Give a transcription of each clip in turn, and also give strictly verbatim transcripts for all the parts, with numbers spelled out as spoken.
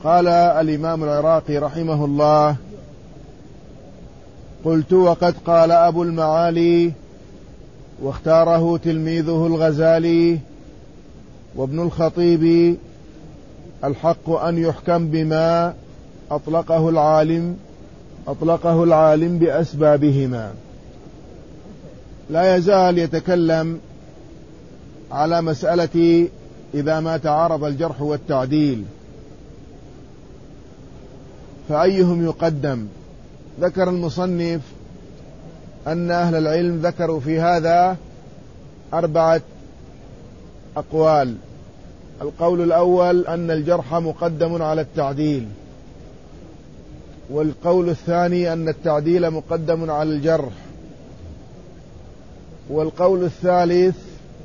قال الإمام العراقي رحمه الله: قلت وقد قال أبو المعالي واختاره تلميذه الغزالي وابن الخطيب: الحق أن يحكم بما أطلقه العالم أطلقه العالم بأسبابهما. لا يزال يتكلم على مسألة إذا ما تعارض الجرح والتعديل فأيهم يقدم. ذكر المصنف أن أهل العلم ذكروا في هذا أربعة أقوال. القول الأول أن الجرح مقدم على التعديل، والقول الثاني أن التعديل مقدم على الجرح، والقول الثالث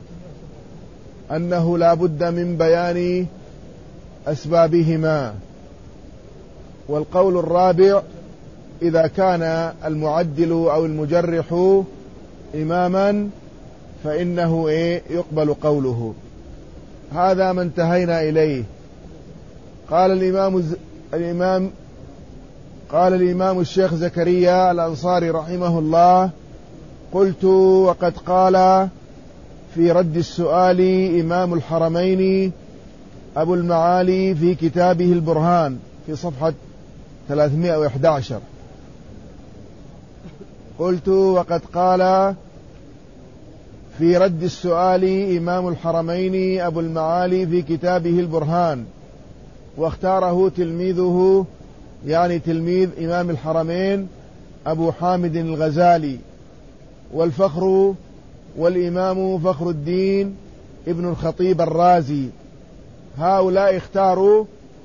أنه لا بد من بيان أسبابهما، والقول الرابع إذا كان المعدل أو المجرح إماما فإنه إيه يقبل قوله. هذا ما انتهينا إليه. قال الإمام الإمام قال الإمام الشيخ زكريا الأنصاري رحمه الله: قلت وقد قال في رد السؤال إمام الحرمين أبو المعالي في كتابه البرهان في صفحة ثلاثمائة وإحدى عشر. قلت وقد قال في رد السؤال إمام الحرمين أبو المعالي في كتابه البرهان، واختاره تلميذه يعني تلميذ إمام الحرمين أبو حامد الغزالي، والفخر والإمام فخر الدين ابن الخطيب الرازي. هؤلاء اختاروا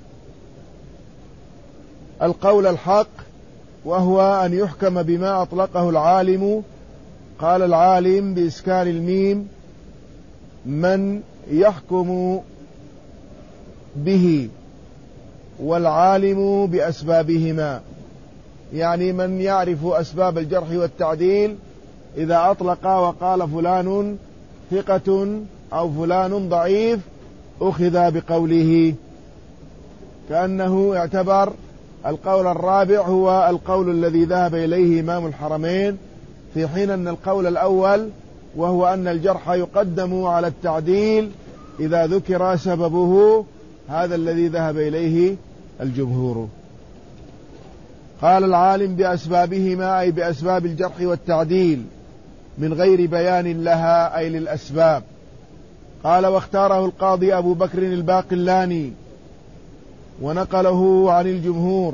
القول الحق، وهو أن يحكم بما أطلقه العالم. قال العالم بإسكان الميم: من يحكم به، والعالم بأسبابهما، يعني من يعرف أسباب الجرح والتعديل. إذا أطلق وقال فلان ثقة أو فلان ضعيف أخذ بقوله، كأنه اعتبر القول الرابع هو القول الذي ذهب إليه إمام الحرمين، في حين أن القول الأول وهو أن الجرح يقدم على التعديل إذا ذكر سببه هذا الذي ذهب إليه الجمهور. قال العالم بأسبابهما أي بأسباب الجرح والتعديل من غير بيان لها أي للأسباب. قال واختاره القاضي أبو بكر الباقلاني ونقله عن الجمهور.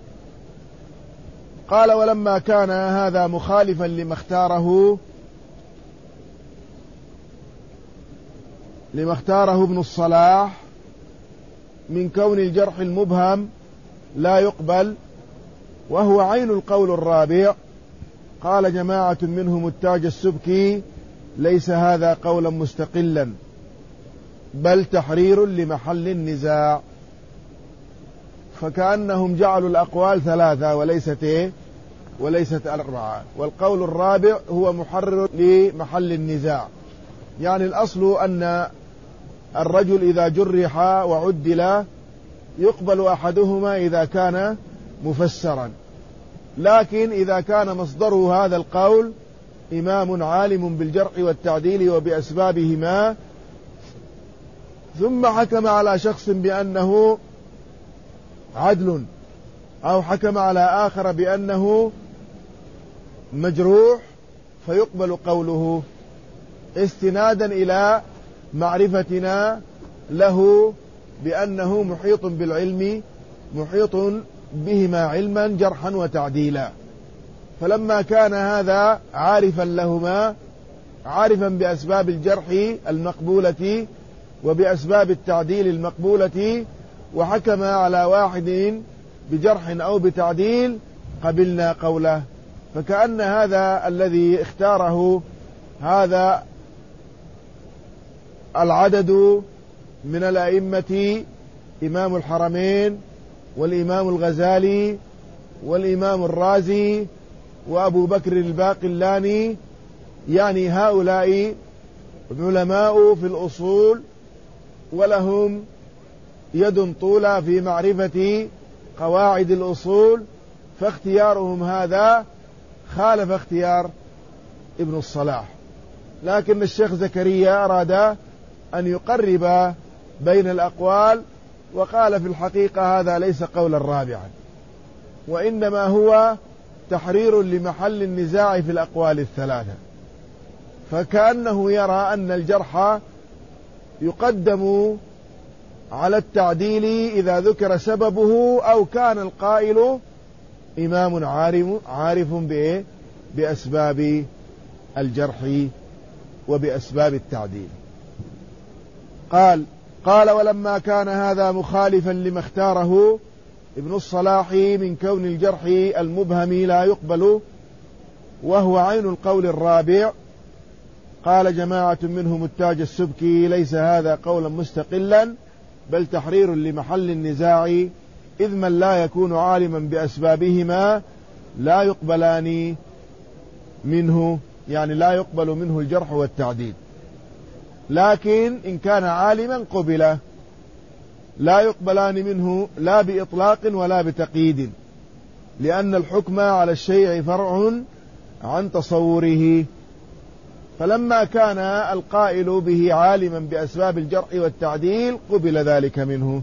قال ولما كان هذا مخالفا لما اختاره لما اختاره ابن الصلاح من كون الجرح المبهم لا يقبل، وهو عين القول الرابع، قال جماعة منهم التاج السبكي: ليس هذا قولا مستقلا بل تحرير لمحل النزاع. فكأنهم جعلوا الأقوال ثلاثة وليست إيه؟ وليست أربعة، والقول الرابع هو محرر لمحل النزاع. يعني الأصل أن الرجل إذا جرح وعدل يقبل أحدهما إذا كان مفسرا، لكن إذا كان مصدره هذا القول إمام عالم بالجرح والتعديل وبأسبابهما ثم حكم على شخص بأنه عدل أو حكم على آخر بأنه مجروح فيقبل قوله استنادا إلى معرفتنا له بأنه محيط بالعلم محيط بهما علما جرحا وتعديلا. فلما كان هذا عارفا لهما عارفا بأسباب الجرح المقبولة وبأسباب التعديل المقبولة وحكم على واحد بجرح أو بتعديل قبلنا قوله. فكأن هذا الذي اختاره هذا العدد من الأئمة إمام الحرمين والإمام الغزالي والإمام الرازي وأبو بكر الباقلاني، يعني هؤلاء علماء في الأصول ولهم يد طولى في معرفة قواعد الأصول، فاختيارهم هذا خالف اختيار ابن الصلاح. لكن الشيخ زكريا أراد أن يقرب بين الأقوال، وقال في الحقيقة هذا ليس قولا رابعا، وإنما هو تحرير لمحل النزاع في الأقوال الثلاثة. فكأنه يرى أن الجرح يقدم على التعديل إذا ذكر سببه، أو كان القائل إمام عارف بإيه؟ بأسباب الجرح وبأسباب التعديل. قال قال ولما كان هذا مخالفا لما اختاره ابن الصلاح من كون الجرح المبهم لا يقبل وهو عين القول الرابع، قال جماعة منهم التاج السبكي ليس هذا قولا مستقلا بل تحرير لمحل النزاع، إذ من لا يكون عالما بأسبابهما لا يقبلان منه، يعني لا يقبل منه الجرح والتعديل، لكن إن كان عالما قبل، لا يقبلان منه لا بإطلاق ولا بتقييد، لأن الحكم على الشيء فرع عن تصوره. فلما كان القائل به عالما بأسباب الجرح والتعديل قبل ذلك منه،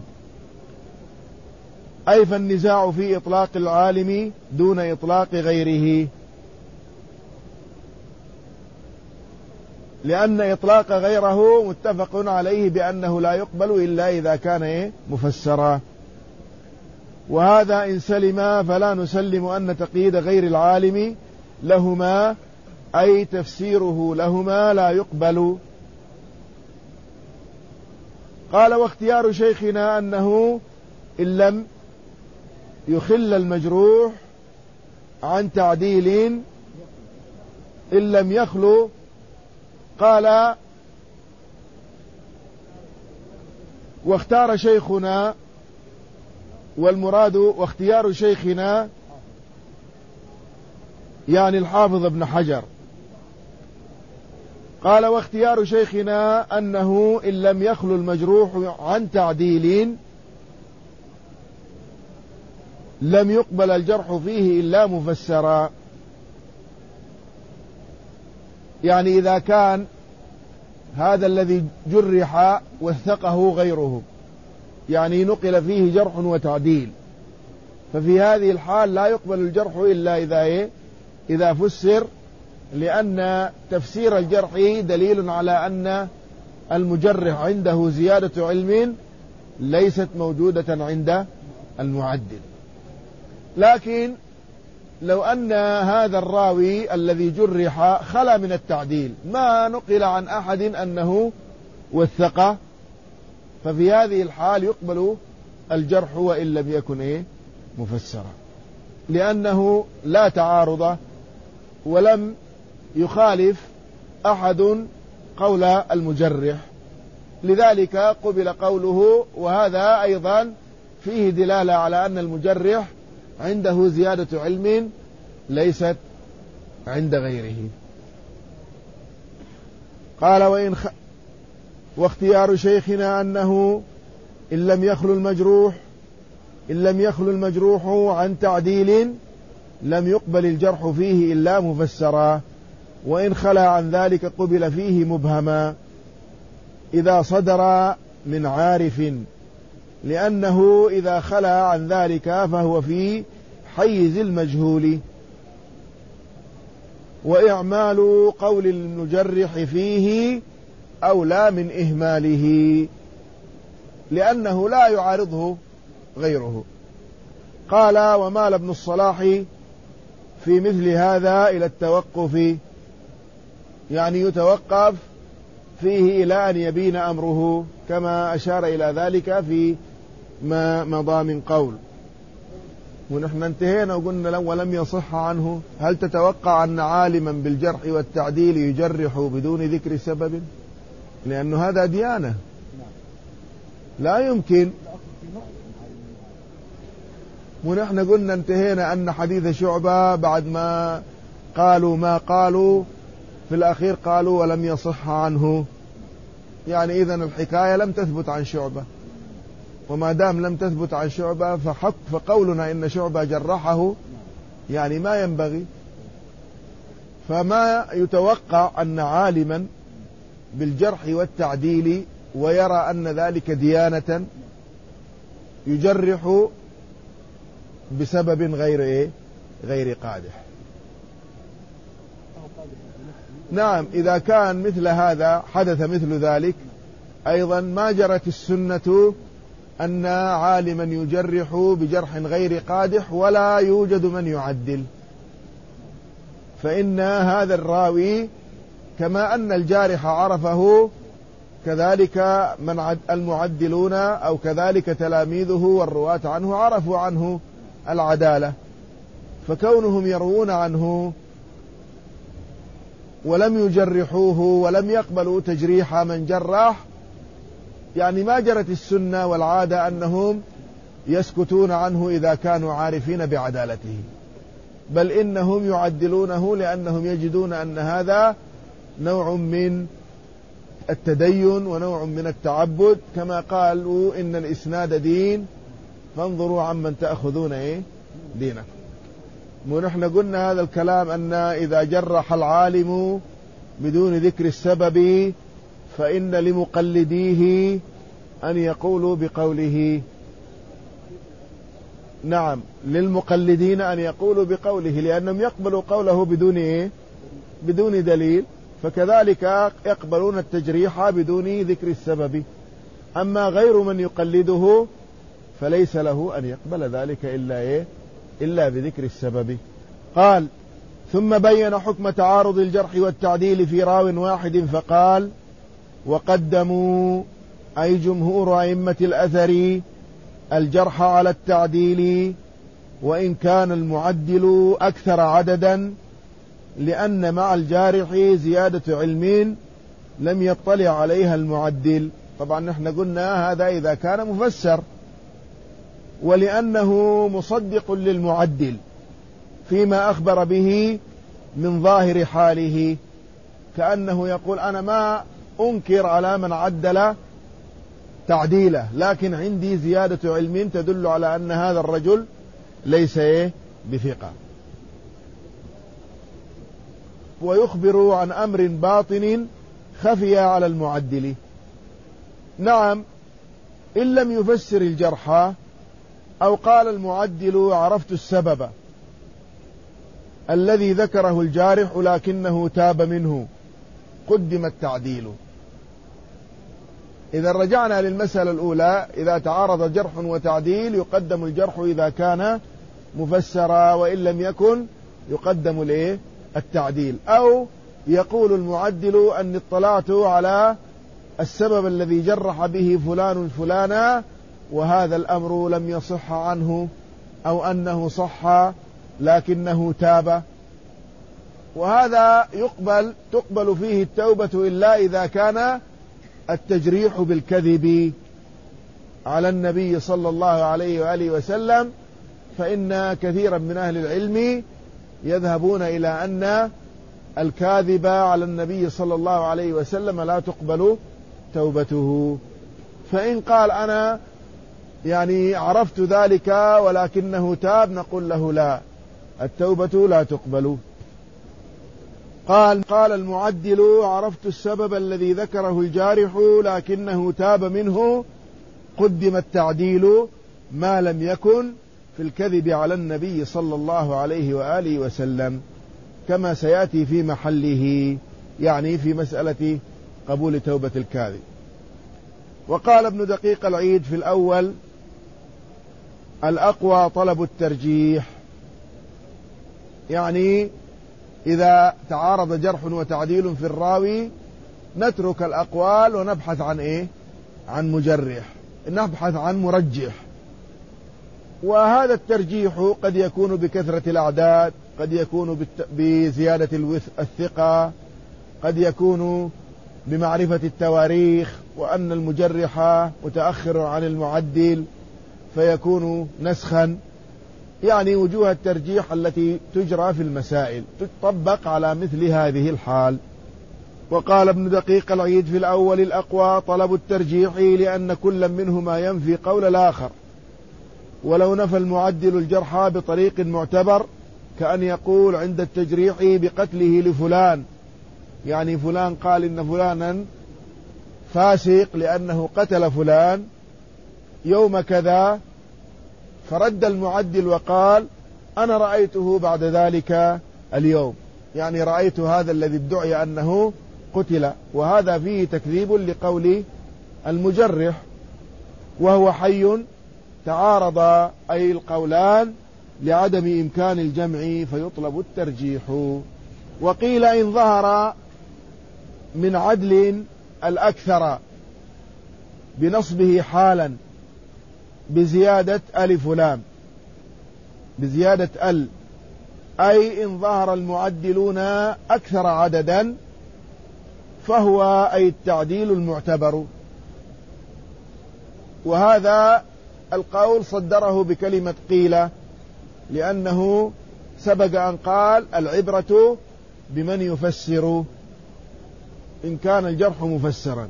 أي فالنزاع في إطلاق العالم دون إطلاق غيره، لأن إطلاق غيره متفق عليه بأنه لا يقبل إلا إذا كان مفسرا، وهذا إن سلم فلا نسلم أن تقييد غير العالم لهما أي تفسيره لهما لا يقبل. قال واختيار شيخنا أنه إن لم يخل المجروح عن تعديل إن لم يخلو، قال واختار شيخنا، والمراد واختيار شيخنا يعني الحافظ ابن حجر، قال واختيار شيخنا أنه إن لم يخلو المجروح عن تعديل لم يقبل الجرح فيه إلا مفسرا، يعني إذا كان هذا الذي جرح وثقه غيره، يعني نقل فيه جرح وتعديل، ففي هذه الحال لا يقبل الجرح إلا إذا إيه؟ إذا فسر، لأن تفسير الجرح دليل على أن المجرح عنده زيادة علم ليست موجودة عند المعدل. لكن لو أن هذا الراوي الذي جرح خلا من التعديل، ما نقل عن أحد أنه وثقه، ففي هذه الحال يقبل الجرح وإن لم يكن إيه؟ مفسرا، لأنه لا تعارض ولم يخالف أحد قول المجرح، لذلك قبل قوله. وهذا أيضا فيه دلالة على أن المجرح عنده زيادة علم ليست عند غيره. قال وإن خ... واختيار شيخنا أنه إن لم يخلو المجروح إن لم يخلو المجروح عن تعديل لم يقبل الجرح فيه إلا مفسرا، وإن خلا عن ذلك قبل فيه مبهما إذا صدر من عارف، لأنه إذا خلا عن ذلك فهو في حيز المجهول. وإعمال قول المجرح فيه أولى من إهماله، لأنه لا يعارضه غيره. قال ومال ابن الصلاح في مثل هذا إلى التوقف، يعني يتوقف فيه إلى أن يبين أمره، كما أشار إلى ذلك في ما مضى من قول. ونحن انتهينا وقلنا ولم يصح عنه. هل تتوقع أن عالما بالجرح والتعديل يجرح بدون ذكر سبب؟ لأنه هذا ديانة، لا يمكن. ونحن قلنا انتهينا أن حديث شعبة بعد ما قالوا ما قالوا في الأخير قالوا ولم يصح عنه، يعني إذن الحكاية لم تثبت عن شعبة. وما دام لم تثبت عن شعبة فحق فقولنا إن شعبة جرحه يعني ما ينبغي. فما يتوقع أن عالما بالجرح والتعديل ويرى أن ذلك ديانة يجرح بسبب غير إيه؟ غير قادح. نعم، إذا كان مثل هذا حدث مثل ذلك أيضا ما جرت السنة أن عالما يجرح بجرح غير قادح ولا يوجد من يعدل، فإن هذا الراوي كما أن الجارح عرفه كذلك من المعدلون أو كذلك تلاميذه والرواة عنه عرفوا عنه العدالة، فكونهم يروون عنه ولم يجرحوه ولم يقبلوا تجريح من جرح يعني ما جرت السنة والعادة أنهم يسكتون عنه إذا كانوا عارفين بعدالته، بل إنهم يعدلونه لأنهم يجدون أن هذا نوع من التدين ونوع من التعبد، كما قالوا إن الإسناد دين فانظروا عمن تأخذون إيه دينكم. ونحن قلنا هذا الكلام أن إذا جرح العالم بدون ذكر السبب فإن لمقلديه أن يقولوا بقوله. نعم، للمقلدين أن يقولوا بقوله لأنهم يقبلوا قوله بدون إيه؟ بدون دليل، فكذلك يقبلون التجريح بدون ذكر السبب. أما غير من يقلده فليس له أن يقبل ذلك إلا إيه؟ إلا بذكر السبب. قال: ثم بين حكم تعارض الجرح والتعديل في راو واحد فقال: وقدموا أي جمهور أئمة الأثر الجرح على التعديل وإن كان المعدل أكثر عددا، لأن مع الجارح زيادة علم لم يطلع عليها المعدل. طبعا نحن قلنا هذا إذا كان مفسر، ولأنه مصدق للمعدل فيما أخبر به من ظاهر حاله، كأنه يقول أنا ما أنكر على من عدل تعديله، لكن عندي زيادة علم تدل على أن هذا الرجل ليس بثقة، ويخبر عن أمر باطن خفي على المعدل. نعم، إن لم يفسر الجرح أو قال المعدل عرفت السبب الذي ذكره الجارح لكنه تاب منه قدم التعديل. إذا رجعنا للمسألة الأولى، إذا تعارض جرح وتعديل يقدم الجرح إذا كان مفسرا، وإن لم يكن يقدم الإيه؟ التعديل. أو يقول المعدل أن اطلعت على السبب الذي جرح به فلان فلانا وهذا الأمر لم يصح عنه، أو أنه صح لكنه تاب، وهذا يقبل تقبل فيه التوبة إلا إذا كان التجريح بالكذب على النبي صلى الله عليه وآله وسلم، فإن كثيرا من أهل العلم يذهبون إلى أن الكاذب على النبي صلى الله عليه وسلم لا تقبل توبته. فإن قال أنا يعني عرفت ذلك ولكنه تاب، نقول له لا، التوبة لا تقبل. قال قال المعدل عرفت السبب الذي ذكره الجارح لكنه تاب منه قدم التعديل ما لم يكن في الكذب على النبي صلى الله عليه وآله وسلم، كما سيأتي في محله، يعني في مسألة قبول توبة الكاذب. وقال ابن دقيق العيد في الأول: الأقوى طلب الترجيح، يعني إذا تعارض جرح وتعديل في الراوي نترك الأقوال ونبحث عن إيه؟ عن مجرح، نبحث عن مرجح. وهذا الترجيح قد يكون بكثرة الأعداد، قد يكون بزيادة الثقة، قد يكون بمعرفة التواريخ، وأن المجرح متأخر عن المعدل فيكون نسخا. يعني وجوه الترجيح التي تجرى في المسائل تطبق على مثل هذه الحال. وقال ابن دقيق العيد في الأول الأقوى طلب الترجيح لأن كل منهما ينفي قول الآخر، ولو نفى المعدل الجرح بطريق معتبر كأن يقول عند التجريح بقتله لفلان، يعني فلان قال إن فلانا فاسق لأنه قتل فلان يوم كذا، فرد المعدل وقال أنا رأيته بعد ذلك اليوم، يعني رأيت هذا الذي ادعي أنه قتل، وهذا فيه تكذيب لقول المجرح، وهو حي تعارض أي القولان لعدم إمكان الجمع فيطلب الترجيح. وقيل إن ظهر من عدل الأكثر بنصبه حالا بزيادة ألف لام، بزيادة ال، أي إن ظهر المعدلون أكثر عددا فهو أي التعديل المعتبر. وهذا القول صدره بكلمة قيل، لأنه سبق أن قال العبرة بمن يفسر إن كان الجرح مفسرا.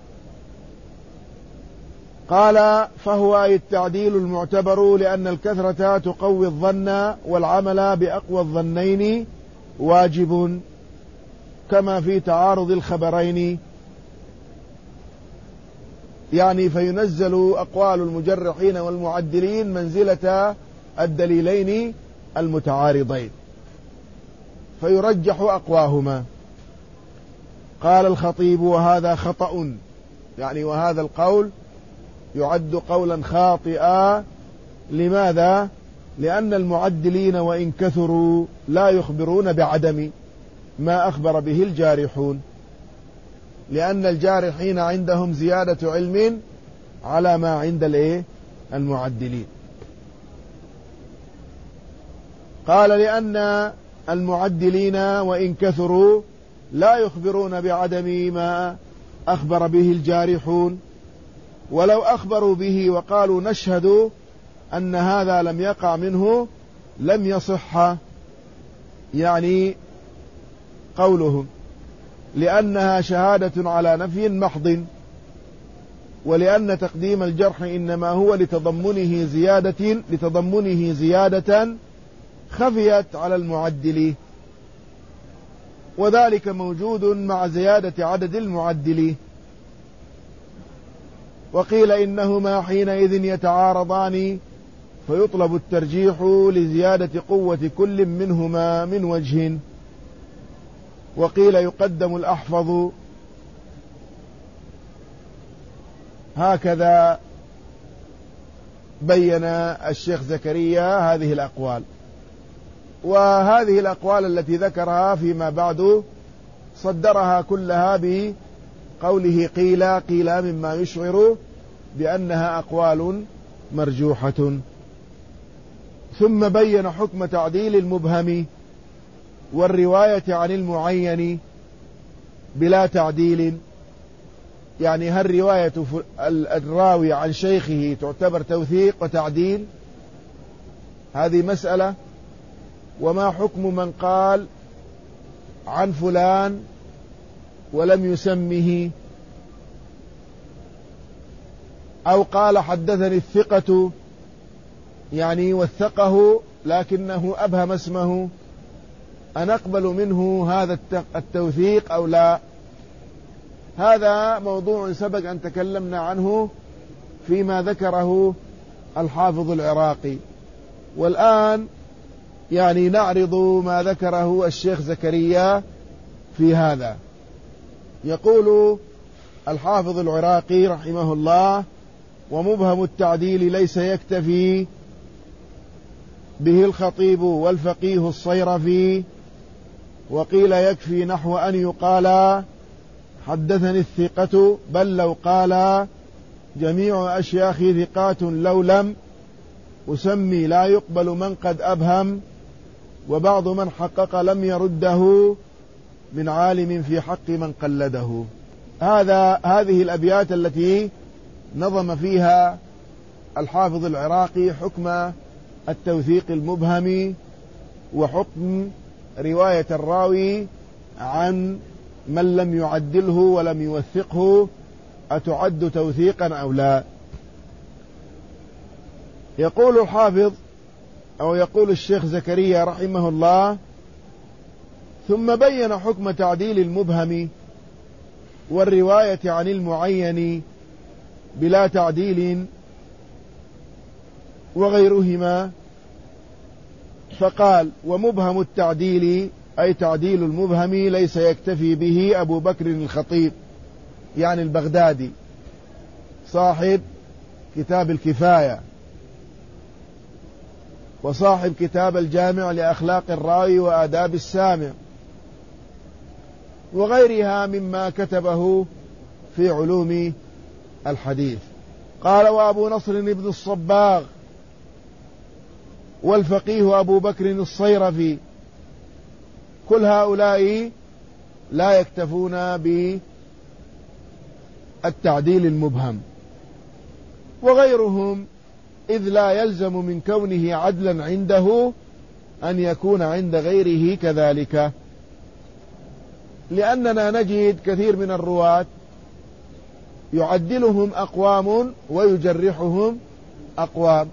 قال فهو أي التعديل المعتبر لأن الكثرة تقوي الظن والعمل بأقوى الظنين واجب، كما في تعارض الخبرين، يعني فينزل أقوال المجرحين والمعدلين منزلة الدليلين المتعارضين فيرجح أقواهما. قال الخطيب وهذا خطأ، يعني وهذا القول يعد قولا خاطئا. لماذا؟ لأن المعدلين وإن كثروا لا يخبرون بعدم ما أخبر به الجارحون، لأن الجارحين عندهم زيادة علم على ما عند الايه المعدلين. قال لأن المعدلين وإن كثروا لا يخبرون بعدم ما أخبر به الجارحون، ولو أخبروا به وقالوا نشهد أن هذا لم يقع منه لم يصح يعني قولهم، لأنها شهادة على نفي محض، ولأن تقديم الجرح إنما هو لتضمنه زيادة لتضمنه زيادة خفيت على المعدل، وذلك موجود مع زيادة عدد المعدل. وقيل إنهما حينئذ يتعارضان فيطلب الترجيح لزيادة قوة كل منهما من وجه. وقيل يقدم الأحفظ. هكذا بين الشيخ زكريا هذه الأقوال، وهذه الأقوال التي ذكرها فيما بعد صدرها كلها بقوله قيل قيل مما يشعر بأنها أقوال مرجوحة. ثم بين حكم تعديل المبهم والرواية عن المعين بلا تعديل، يعني هل رواية الراوي عن شيخه تعتبر توثيق وتعديل؟ هذه مسألة. وما حكم من قال عن فلان ولم يسمه، أو قال حدثني الثقة يعني وثقه لكنه أبهم اسمه، أنقبل منه هذا التوثيق أو لا؟ هذا موضوع سبق أن تكلمنا عنه فيما ذكره الحافظ العراقي، والآن يعني نعرض ما ذكره الشيخ زكريا في هذا. يقول الحافظ العراقي رحمه الله: ومبهم التعديل ليس يكتفي به الخطيب والفقيه الصيرفي، وقيل يكفي نحو أن يقال حدثني الثقة، بل لو قال جميع أشياخي ثقات لو لم أسمي لا يقبل من قد أبهم، وبعض من حقق لم يرده من عالم في حق من قلده. هذا هذه الأبيات التي نظم فيها الحافظ العراقي حكم التوثيق المبهم وحكم رواية الراوي عن من لم يعدله ولم يوثقه أتعد توثيقا أو لا؟ يقول الحافظ أو يقول الشيخ زكريا رحمه الله: ثم بين حكم تعديل المبهم والرواية عن المعين بلا تعديل وغيرهما، فقال: ومبهم التعديل أي تعديل المبهم ليس يكتفي به أبو بكر الخطيب، يعني البغدادي صاحب كتاب الكفاية وصاحب كتاب الجامع لأخلاق الراوي وآداب السامع، وغيرها مما كتبه في علوم الحديث. قال: وأبو نصر بن الصباغ والفقيه أبو بكر الصيرفي، كل هؤلاء لا يكتفون بالتعديل المبهم، وغيرهم إذ لا يلزم من كونه عدلا عنده أن يكون عند غيره كذلك، لأننا نجد كثير من الرواة يعدلهم أقوام ويجرحهم أقوام،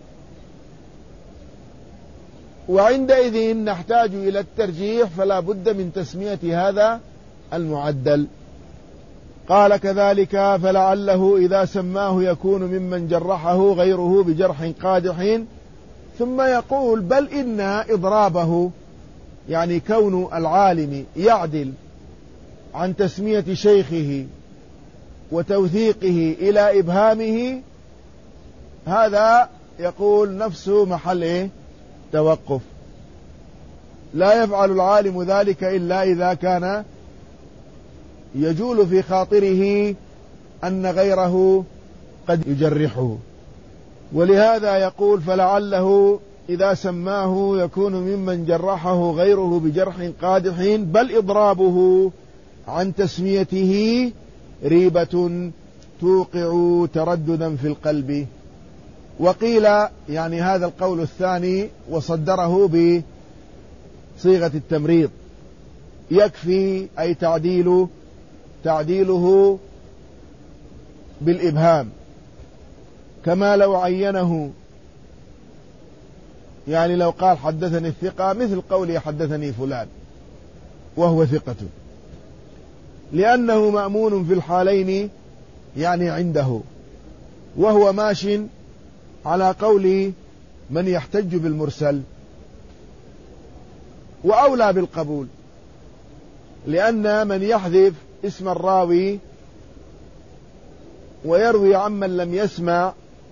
وعندئذ نحتاج إلى الترجيح، فلا بد من تسمية هذا المعدل. قال: كذلك فلعله إذا سماه يكون ممن جرحه غيره بجرح قادح، ثم يقول: بل إن إضرابه، يعني كون العالم يعدل عن تسمية شيخه وتوثيقه إلى إبهامه، هذا يقول نفسه محل إيه؟ توقف. لا يفعل العالم ذلك إلا إذا كان يجول في خاطره أن غيره قد يجرحه، ولهذا يقول: فلعله إذا سماه يكون ممن جرحه غيره بجرح قادح، بل إضرابه عن تسميته ريبة توقع ترددا في القلب. وقيل يعني هذا القول الثاني وصدره بصيغة التمريض: يكفي أي تعديل تعديله بالإبهام، كما لو عينه، يعني لو قال حدثني الثقة مثل قولي حدثني فلان وهو ثقة، لأنه مأمون في الحالين يعني عنده، وهو ماش على قول من يحتج بالمرسل، وأولى بالقبول، لأن من يحذف اسم الراوي ويروي عمن لم يسمع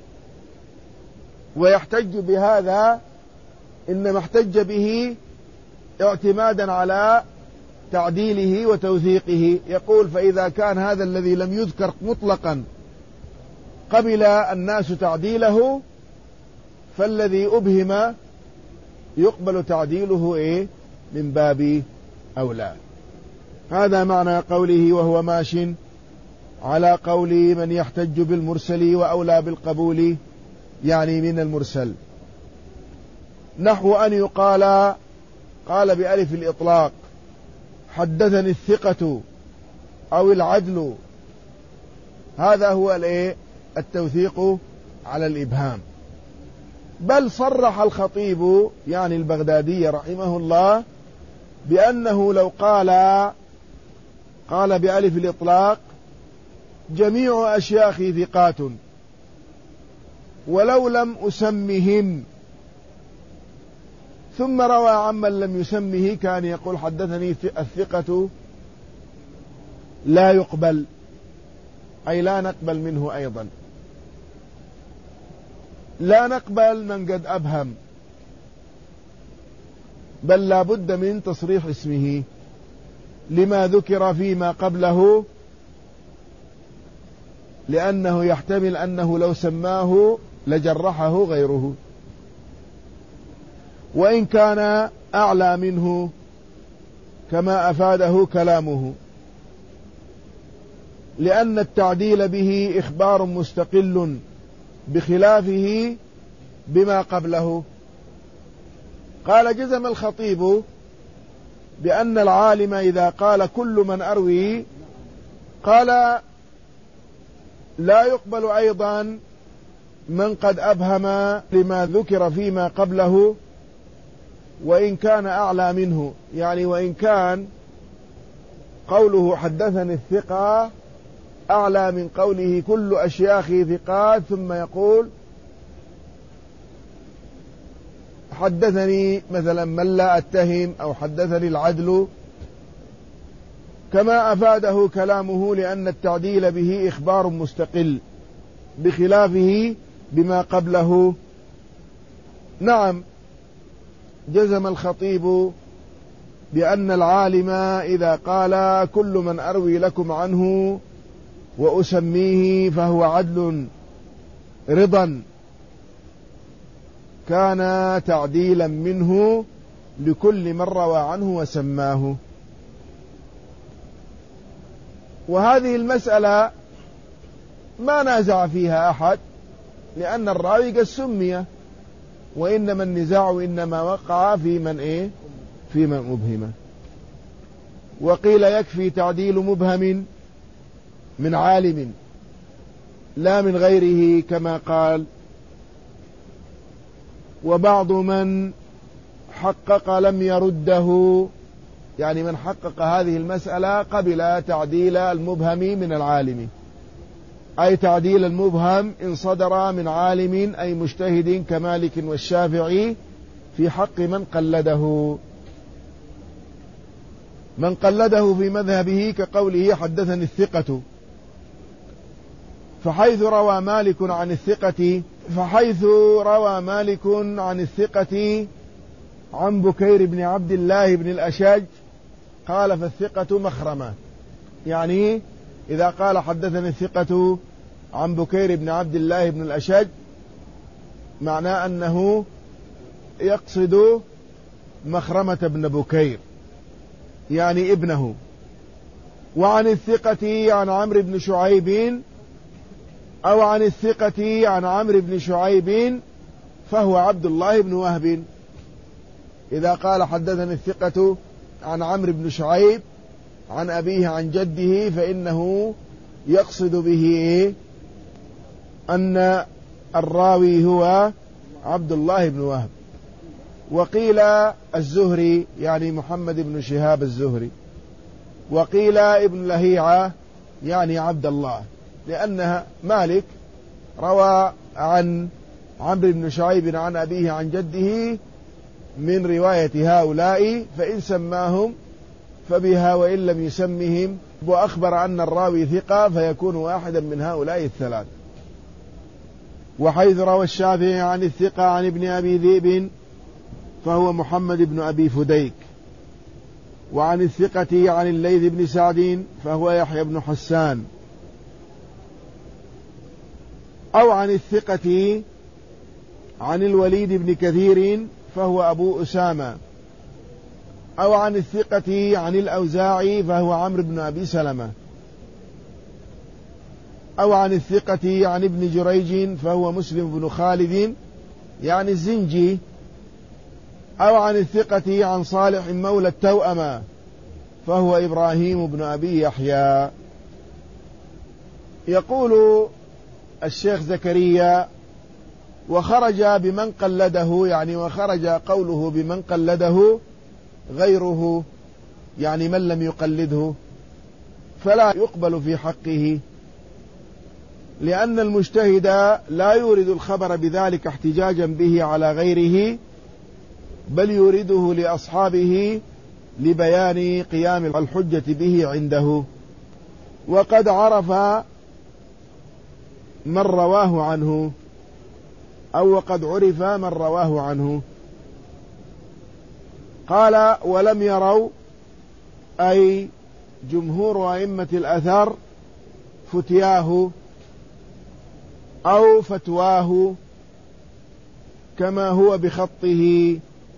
ويحتج بهذا إنما احتج به اعتمادا على تعديله وتوثيقه. يقول: فإذا كان هذا الذي لم يذكر مطلقا قبل الناس تعديله، فالذي أبهم يقبل تعديله إيه؟ من باب أولى. هذا معنى قوله: وهو ماش على قول من يحتج بالمرسل وأولى بالقبول، يعني من المرسل، نحو أن يقال قال بألف الإطلاق حدثني الثقة أو العدل، هذا هو التوثيق على الإبهام. بل صرح الخطيب يعني البغدادي رحمه الله بأنه لو قال قال بألف الإطلاق جميع أشياخي ثقات ولو لم أسمهم، ثم روى عمن لم يسمه، كان يقول حدثني الثقة، لا يقبل، أي لا نقبل منه أيضا، لا نقبل من قد أبهم، بل لا بد من تصريح اسمه لما ذكر فيما قبله، لأنه يحتمل أنه لو سماه لجرحه غيره، وإن كان أعلى منه كما أفاده كلامه، لأن التعديل به إخبار مستقل بخلافه بما قبله. قال: جزم الخطيب بأن العالم إذا قال كل من أروي، قال لا يقبل أيضا من قد أبهم لما ذكر فيما قبله وإن كان أعلى منه، يعني وإن كان قوله حدثني الثقة أعلى من قوله كل أشياخي ثقات، ثم يقول حدثني مثلا من لا أتهم أو حدثني العدل، كما أفاده كلامه، لأن التعديل به إخبار مستقل بخلافه بما قبله. نعم، جزم الخطيب بأن العالم إذا قال كل من أروي لكم عنه وأسميه فهو عدل رضا، كان تعديلا منه لكل من روى عنه وسماه. وهذه المسألة ما نازع فيها أحد، لأن الراوي قد سمي، وإنما النزاع إنما وقع في من إيه في من أبهم. وقيل يكفي تعديل مبهم من عالم لا من غيره كما قال. وبعض من حقق لم يرده، يعني من حقق هذه المسألة قبل تعديل المبهم من العالم، أي تعديل المبهم إن صدر من عالم أي مجتهد كمالك والشافعي في حق من قلده من قلده في مذهبه، كقوله حدثني الثقة، فحيث روى مالك عن الثقة فحيث روى مالك عن الثقة عن بكير بن عبد الله بن الأشج قال فالثقة مخرمة، يعني إذا قال حدثني الثقة عن بكير بن عبد الله بن الأشج معناه أنه يقصد مخرمة بن بكير يعني ابنه. وعن الثقة عن عمرو بن شعيب أو عن الثقة عن عمرو بن شعيب فهو عبد الله بن وهب. إذا قال حدثني الثقة عن عمرو بن شعيب عن أبيه عن جده فإنه يقصد به أن الراوي هو عبد الله بن وهب. وقيل الزهري يعني محمد بن شهاب الزهري، وقيل ابن لهيعة يعني عبد الله، لأنها مالك روى عن عمرو بن شعيب عن أبيه عن جده من رواية هؤلاء، فإن سماهم فبها وإن لم يسمهم، وأخبر أن الراوي ثقة فيكون واحدا من هؤلاء الثلاث. وحيث روى الشافعي عن الثقة عن ابن أبي ذئب فهو محمد بن أبي فديك، وعن الثقة عن الليث بن سعد فهو يحيى بن حسان، أو عن الثقة عن الوليد بن كثير فهو أبو أسامة، أو عن الثقة عن الأوزاعي فهو عمرو بن أبي سلمة، أو عن الثقة عن ابن جريج فهو مسلم بن خالد يعني الزنجي، أو عن الثقة عن صالح مولى التوأمة فهو إبراهيم بن أبي يحيى. يقول الشيخ زكريا وخرج بمن قلده، يعني وخرج قوله بمن قلده غيره، يعني من لم يقلده فلا يقبل في حقه، لأن المجتهد لا يورد الخبر بذلك احتجاجا به على غيره، بل يورده لأصحابه لبيان قيام الحجة به عنده، وقد عرف من رواه عنه، أو وقد عرف من رواه عنه. قال ولم يروا أي جمهور أئمة الأثر فتياه أو فتواه كما هو بخطه،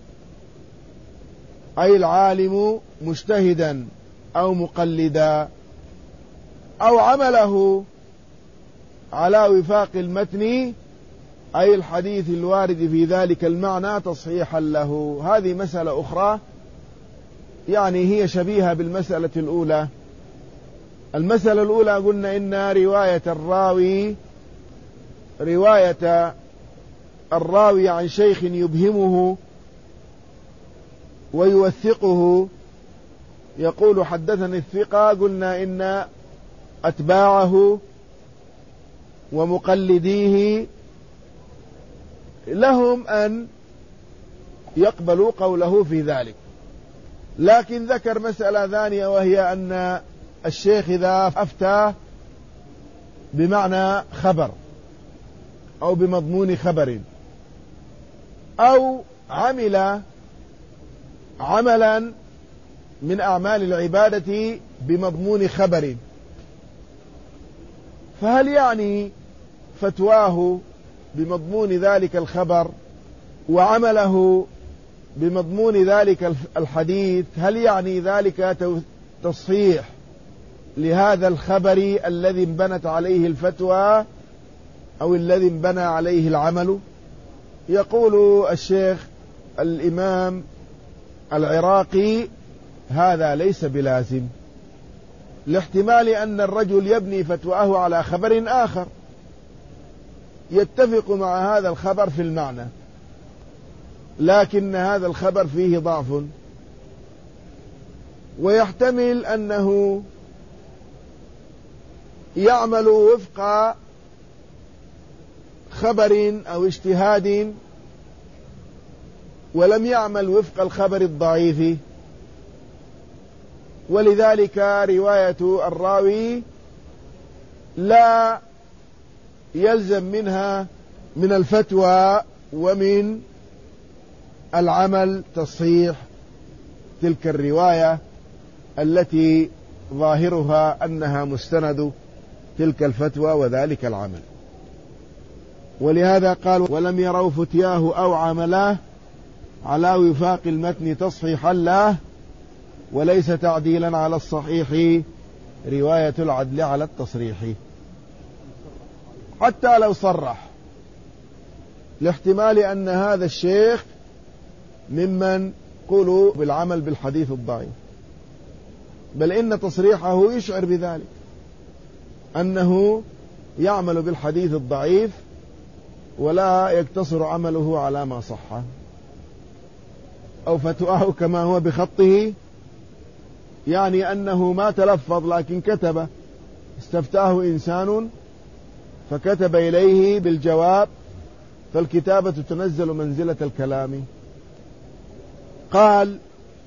أي العالم مجتهدا أو مقلدا، أو عمله على وفاق المتن أي الحديث الوارد في ذلك المعنى تصحيحا له. هذه مسألة أخرى يعني هي شبيهة بالمسألة الأولى. المسألة الأولى قلنا إن رواية الراوي رواية الراوي عن شيخ يبهمه ويوثقه، يقول حدثني الثقة، قلنا إن أتباعه ومقلديه لهم أن يقبلوا قوله في ذلك. لكن ذكر مسألة ثانية، وهي أن الشيخ إذا أفتى بمعنى خبر أو بمضمون خبر أو عمل عملا من أعمال العبادة بمضمون خبر، فهل يعني فتواه بمضمون ذلك الخبر وعمله بمضمون ذلك الحديث، هل يعني ذلك تصحيح لهذا الخبر الذي انبنت عليه الفتوى أو الذي انبنى عليه العمل؟ يقول الشيخ الإمام العراقي هذا ليس بلازم، لاحتمال أن الرجل يبني فتواه على خبر آخر يتفق مع هذا الخبر في المعنى، لكن هذا الخبر فيه ضعف، ويحتمل أنه يعمل وفق خبر أو اجتهاد ولم يعمل وفق الخبر الضعيف، ولذلك رواية الراوي لا يلزم منها من الفتوى ومن العمل تصحيح تلك الرواية التي ظاهرها أنها مستند تلك الفتوى وذلك العمل. ولهذا قال ولم يروا فتياه أو عملاه على وفاق المتن تصحيحا له، وليس تعديلا على الصحيح رواية العدل على التصريح، حتى لو صرح، لاحتمال أن هذا الشيخ ممن قلوا بالعمل بالحديث الضعيف، بل إن تصريحه يشعر بذلك أنه يعمل بالحديث الضعيف ولا يقتصر عمله على ما صح، أو فتواه كما هو بخطه، يعني أنه ما تلفظ لكن كتب، استفتاه إنسان فكتب إليه بالجواب، فالكتابة تنزل منزلة الكلام. قال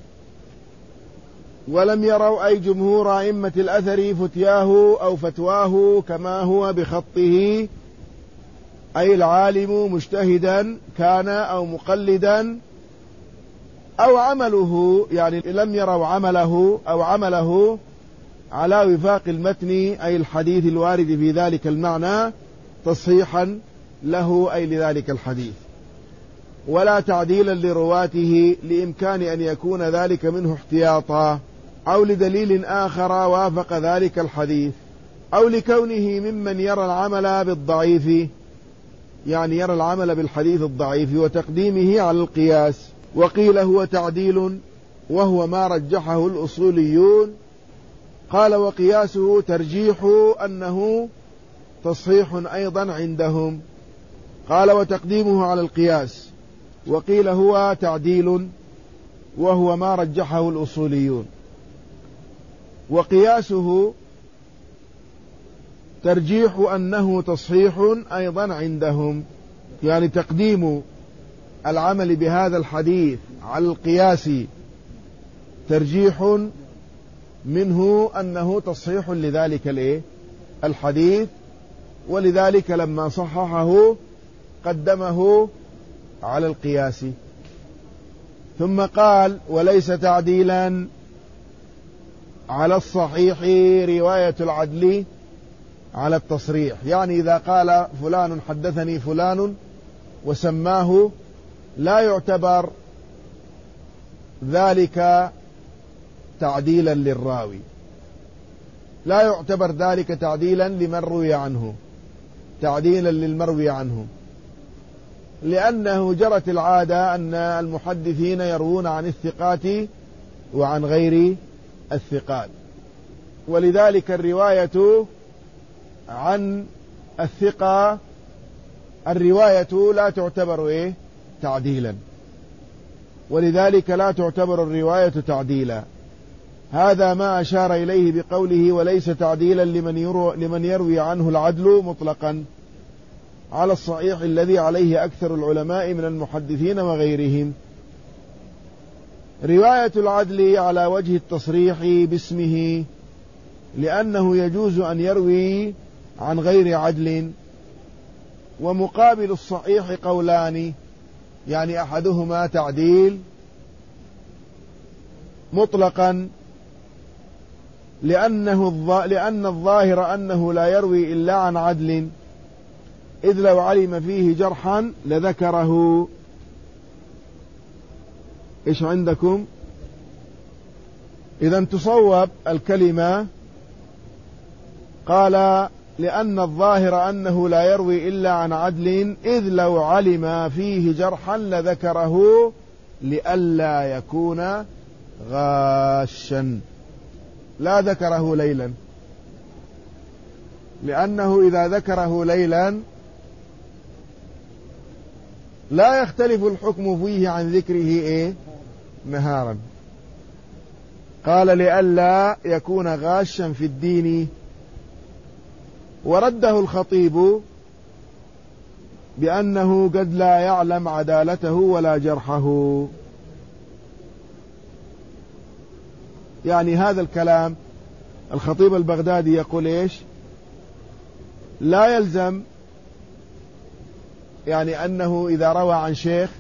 ولم يروا أي جمهور أئمة الأثر فتياه أو فتواه كما هو بخطه، أي العالم مجتهدا كان أو مقلدا، أو عمله، يعني لم يروا عمله أو عمله على وفاق المتن أي الحديث الوارد في ذلك المعنى تصحيحا له أي لذلك الحديث، ولا تعديلا لرواته لإمكان أن يكون ذلك منه احتياطا، أو لدليل آخر وافق ذلك الحديث، أو لكونه ممن يرى العمل بالضعيف، يعني يرى العمل بالحديث الضعيف وتقديمه على القياس. وقيل هو تعديل وهو ما رجحه الأصوليون. قال وقياسه ترجيح أنه تصحيح أيضا عندهم. قال وتقديمه على القياس. وقيل هو تعديل وهو ما رجحه الأصوليون. وقياسه ترجيح أنه تصحيح أيضا عندهم، يعني تقديم العمل بهذا الحديث على القياس ترجيح منه أنه تصحيح لذلك الحديث، ولذلك لما صححه قدمه على القياس. ثم قال وليس تعديلا على الصحيح رواية العدل على التصريح، يعني إذا قال فلان حدثني فلان وسماه لا يعتبر ذلك تعديلا للراوي، لا يعتبر ذلك تعديلا لمن روي عنه، تعديلا للمروي عنه، لأنه جرت العادة أن المحدثين يروون عن الثقات وعن غير الثقات. ولذلك الرواية عن الثقة الرواية لا تعتبر إيه؟ تعديلا، ولذلك لا تعتبر الرواية تعديلا. هذا ما أشار إليه بقوله وليس تعديلا لمن يروي, لمن يروي عنه العدل مطلقا، على الصحيح الذي عليه أكثر العلماء من المحدثين وغيرهم. رواية العدل على وجه التصريح باسمه، لأنه يجوز أن يروي عن غير عدل. ومقابل الصحيح قولان، يعني أحدهما تعديل مطلقا لأنه لأن الظاهر أنه لا يروي إلا عن عدل، إذ لو علم فيه جرحا لذكره. إيش عندكم؟ إذا تصوب الكلمة، قال لأن الظاهر أنه لا يروي إلا عن عدل، إذ لو علم فيه جرحا لذكره لئلا يكون غاشا. لا ذكره ليلا، لأنه إذا ذكره ليلا لا يختلف الحكم فيه عن ذكره إيه؟ نهارا. قال لئلا يكون غاشا في الدين. ورده الخطيب بأنه قد لا يعلم عدالته ولا جرحه. يعني هذا الكلام الخطيب البغدادي يقول إيش؟ لا يلزم يعني أنه إذا روى عن شيخ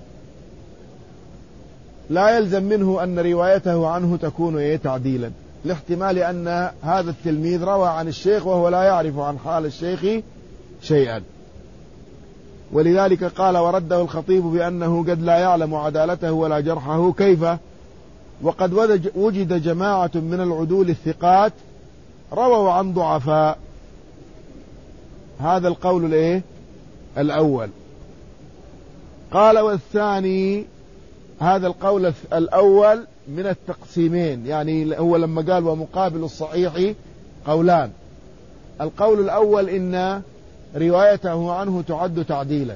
لا يلزم منه أن روايته عنه تكون إيه؟ تعديلا، لاحتمال أن هذا التلميذ روى عن الشيخ وهو لا يعرف عن حال الشيخ شيئا. ولذلك قال ورده الخطيب بأنه قد لا يعلم عدالته ولا جرحه. كيف وقد وجد جماعة من العدول الثقات رووا عن ضعفاء؟ هذا القول الايه الأول. قال والثاني، هذا القول الأول من التقسيمين، يعني هو لما قال ومقابل الصحيح قولان. القول الأول إن روايته عنه تعد تعديلا،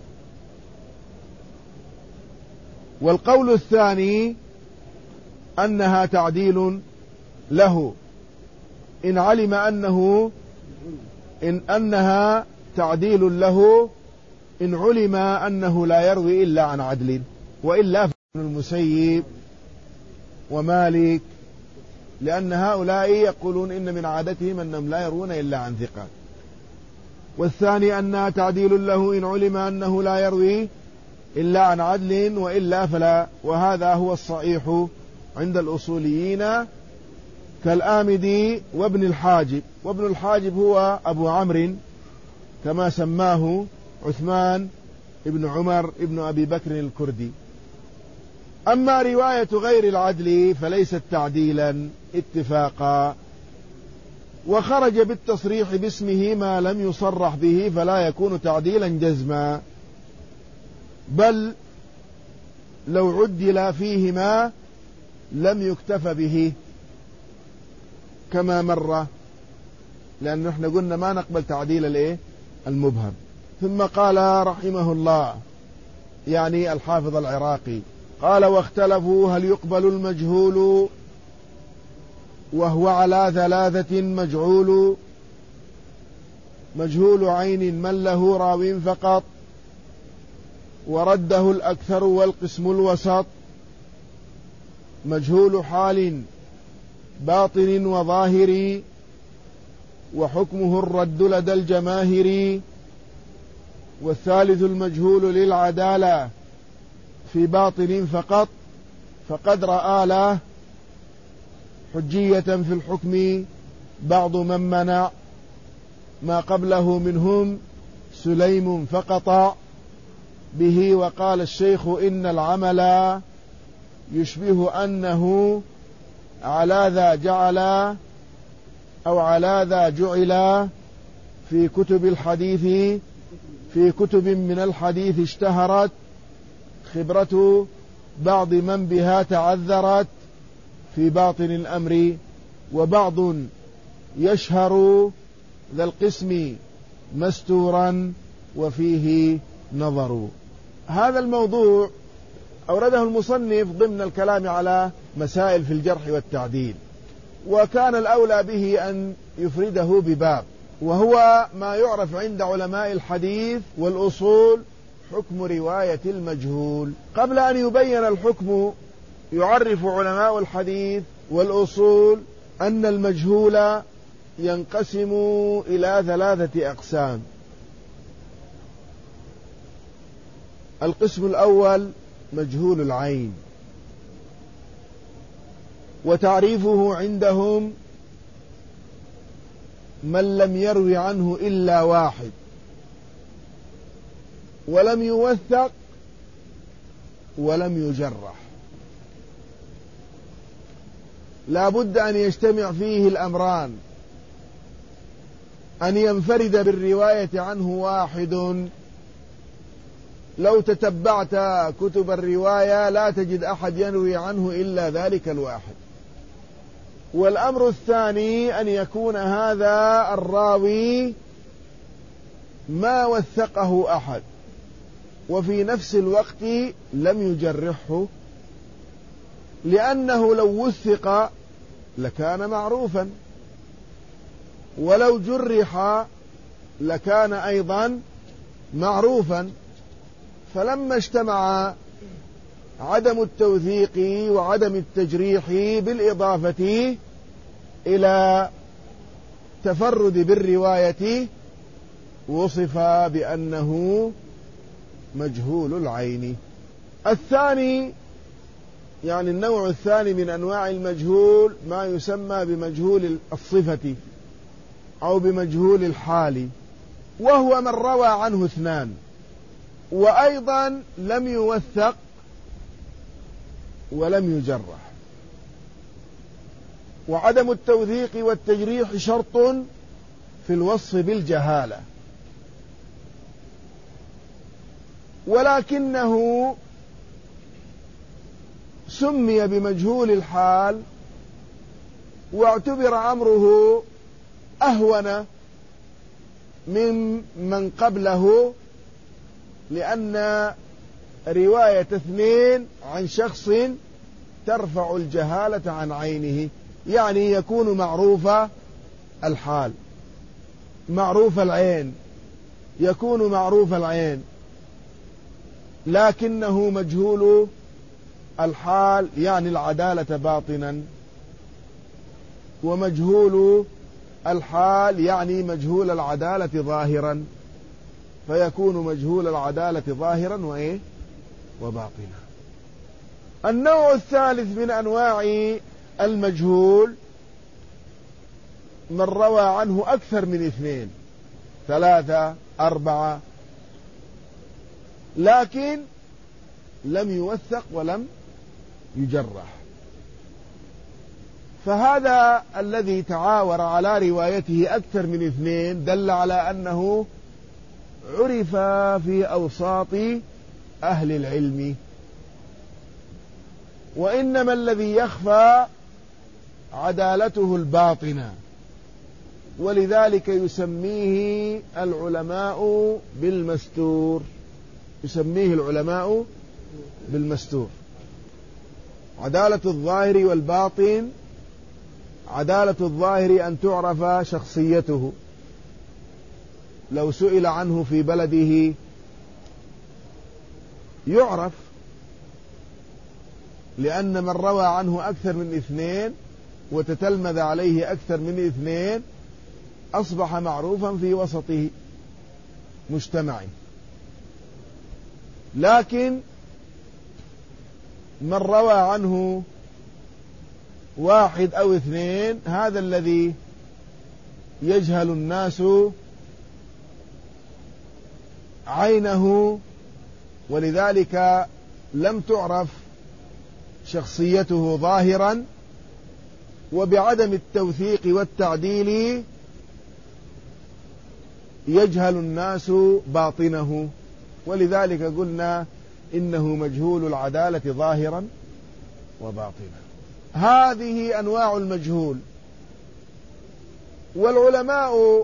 والقول الثاني أنها تعديل له إن علم أنه إن أنها تعديل له إن علم أنه لا يروي إلا عن عدل، وإلا فابن المسيب ومالك، لأن هؤلاء يقولون إن من عادتهم أنهم لا يروون إلا عن ثقات. والثاني أنها تعديل له إن علم أنه لا يروي إلا عن عدل، وإلا فلا. وهذا هو الصحيح عند الأصوليين كالآمدي وابن الحاجب. وابن الحاجب هو أبو عمرو كما سماه عثمان ابن عمر ابن أبي بكر الكردي. أما رواية غير العدل فليست تعديلا اتفاقا، وخرج بالتصريح باسمه ما لم يصرح به فلا يكون تعديلا جزما، بل لو عدل فيهما لم يكتف به كما مر، لأن نحن قلنا ما نقبل تعديل الايه المبهم. ثم قال رحمه الله يعني الحافظ العراقي قال واختلفوا هل يقبل المجهول وهو على ثلاثة مجعول، مجهول عين من له راو فقط، ورده الأكثر والقسم الوسط، مجهول حال باطن وظاهر، وحكمه الرد لدى الجماهير. والثالث المجهول للعدالة في باطن فقط، فقد رأى له حجية في الحكم بعض من منع، ما قبله منهم سليم فقط به. وقال الشيخ إن العمل يشبه أنه على ذا جعل أو على ذا جعل في كتب الحديث في كتب من الحديث اشتهرت خبرة بعض من بها تعذرت، في باطن الأمر، وبعض يشهر ذا القسم مستورا وفيه نظر. هذا الموضوع أورده المصنف ضمن الكلام على مسائل في الجرح والتعديل، وكان الأولى به أن يفرده بباب، وهو ما يعرف عند علماء الحديث والأصول حكم رواية المجهول. قبل أن يبين الحكم يعرف علماء الحديث والأصول أن المجهول ينقسم إلى ثلاثة أقسام. القسم الأول مجهول العين، وتعريفه عندهم من لم يروي عنه إلا واحد ولم يوثق ولم يجرح، لا بد أن يجتمع فيه الأمران: أن ينفرد بالرواية عنه واحد، لو تتبعت كتب الرواية لا تجد أحد ينوي عنه إلا ذلك الواحد. والأمر الثاني أن يكون هذا الراوي ما وثقه أحد وفي نفس الوقت لم يجرحه، لأنه لو وثق لكان معروفا، ولو جرح لكان أيضا معروفا. فلما اجتمع عدم التوثيق وعدم التجريح بالإضافة إلى تفرد بالرواية وصف بأنه مجهول العين. الثاني يعني النوع الثاني من أنواع المجهول ما يسمى بمجهول الصفة أو بمجهول الحال، وهو من روى عنه اثنان وأيضا لم يوثق ولم يجرح. وعدم التوثيق والتجريح شرط في الوصف بالجهالة، ولكنه سمي بمجهول الحال واعتبر أمره أهون من من قبله، لأن رواية اثنين عن شخص ترفع الجهالة عن عينه، يعني يكون معروف الحال، معروف العين، يكون معروف العين، لكنه مجهول الحال يعني العدالة باطنا، ومجهول الحال يعني مجهول العدالة ظاهرا، فيكون مجهول العدالة ظاهرا وإيه وباطنا. النوع الثالث من أنواع المجهول من روى عنه أكثر من اثنين ثلاثة أربعة لكن لم يوثق ولم يجرح، فهذا الذي تعاور على روايته أكثر من اثنين دل على أنه عرف في أوساط أهل العلم. وإنما الذي يخفى عدالته الباطنة، ولذلك يسميه العلماء بالمستور، يسميه العلماء بالمستور. عدالة الظاهر والباطن: عدالة الظاهر أن تعرف شخصيته، لو سئل عنه في بلده يعرف، لأن من روى عنه أكثر من اثنين وتتلمذ عليه أكثر من اثنين أصبح معروفا في وسطه مجتمعي. لكن من روى عنه واحد أو اثنين هذا الذي يجهل الناس عينه، ولذلك لم تعرف شخصيته ظاهرا، وبعدم التوثيق والتعديل يجهل الناس باطنه، ولذلك قلنا إنه مجهول العدالة ظاهرا وباطنا. هذه أنواع المجهول. والعلماء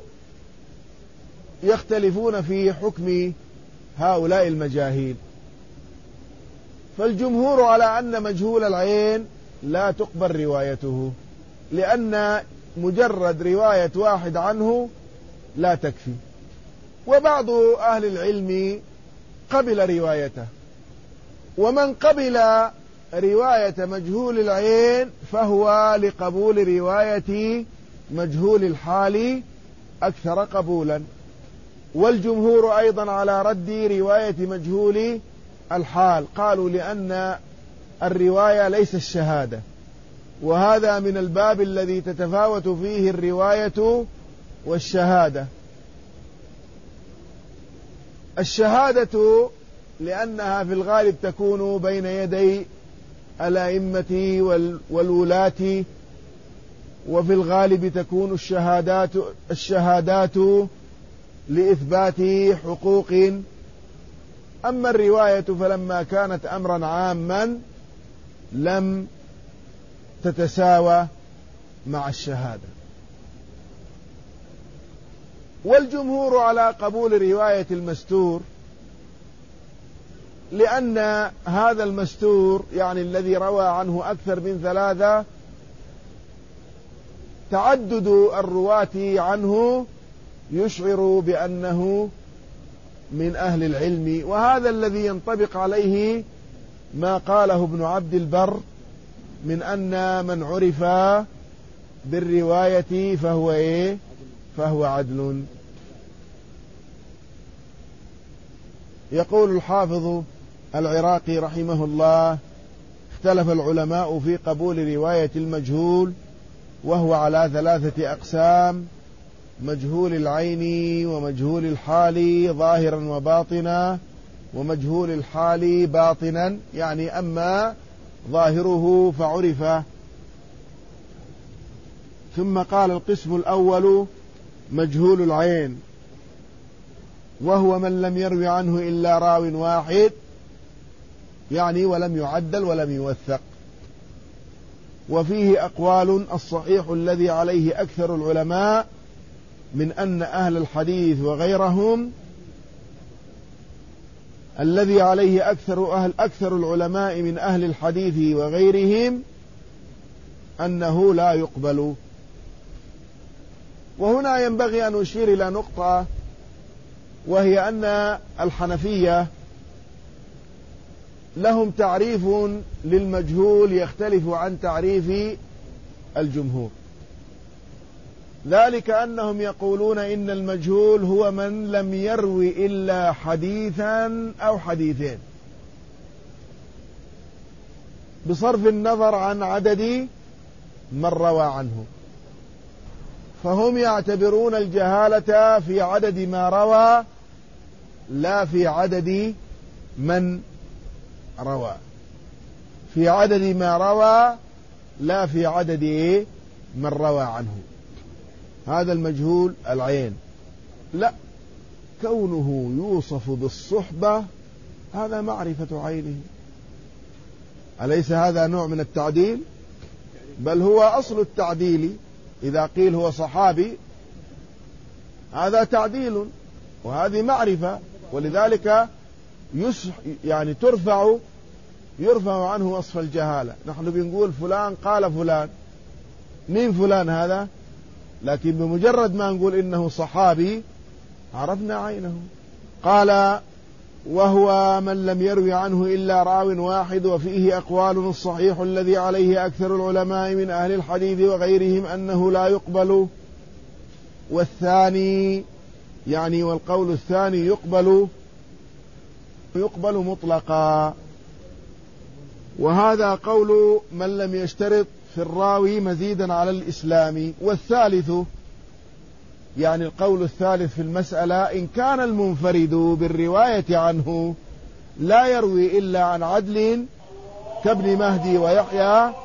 يختلفون في حكم هؤلاء المجاهيل، فالجمهور على أن مجهول العين لا تقبل روايته، لأن مجرد رواية واحد عنه لا تكفي. وبعض أهل العلم قبل روايته، ومن قبل رواية مجهول العين فهو لقبول رواية مجهول الحال أكثر قبولا. والجمهور أيضا على رد رواية مجهول الحال، قالوا لأن الرواية ليس الشهادة، وهذا من الباب الذي تتفاوت فيه الرواية والشهادة. الشهادة لأنها في الغالب تكون بين يدي الأئمة والولاة، وفي الغالب تكون الشهادات الشهادات لإثبات حقوق. أما الرواية فلما كانت أمرا عاما لم تتساوى مع الشهادة. والجمهور على قبول رواية المستور، لأن هذا المستور يعني الذي روى عنه أكثر من ثلاثة تعدد الرواة عنه يشعر بأنه من أهل العلم، وهذا الذي ينطبق عليه ما قاله ابن عبد البر من أن من عرف بالرواية فهو إيه؟ فهو عدل. يقول الحافظ العراقي رحمه الله: اختلف العلماء في قبول رواية المجهول، وهو على ثلاثة أقسام: مجهول العين، ومجهول الحال ظاهرا وباطنا، ومجهول الحال باطنا، يعني أما ظاهره فعرف. ثم قال: القسم الأول مجهول العين، وهو من لم يروي عنه إلا راو واحد، يعني ولم يعدل ولم يوثق. وفيه أقوال: الصحيح الذي عليه أكثر العلماء من أن أهل الحديث وغيرهم الذي عليه أكثر أهل أكثر العلماء من أهل الحديث وغيرهم أنه لا يقبل. وهنا ينبغي أن أشير إلى نقطة، وهي أن الحنفية لهم تعريف للمجهول يختلف عن تعريف الجمهور، ذلك أنهم يقولون إن المجهول هو من لم يروي إلا حديثا أو حديثين، بصرف النظر عن عدد من روى عنه. فهم يعتبرون الجهالة في عدد ما روى لا في عدد من روى، في عدد ما روى لا في عدد من روى عنه. هذا المجهول العين. لا، كونه يوصف بالصحبة هذا معرفة عينه، أليس هذا نوع من التعديل؟ بل هو أصل التعديل. إذا قيل هو صحابي هذا تعديل، وهذه معرفة، ولذلك يس يعني ترفع يرفع عنه وصف الجهالة. نحن بنقول فلان قال فلان، مين فلان هذا؟ لكن بمجرد ما نقول إنه صحابي عرفنا عينه. قال: وهو من لم يروي عنه إلا راو واحد، وفيه أقوال: الصحيح الذي عليه أكثر العلماء من أهل الحديث وغيرهم أنه لا يقبل. والثاني يعني والقول الثاني يقبل يقبل مطلقا، وهذا قول من لم يشترط في الراوي مزيدا على الإسلام. والثالث يعني القول الثالث في المسألة: إن كان المنفرد بالرواية عنه لا يروي إلا عن عدل كابن مهدي ويحيى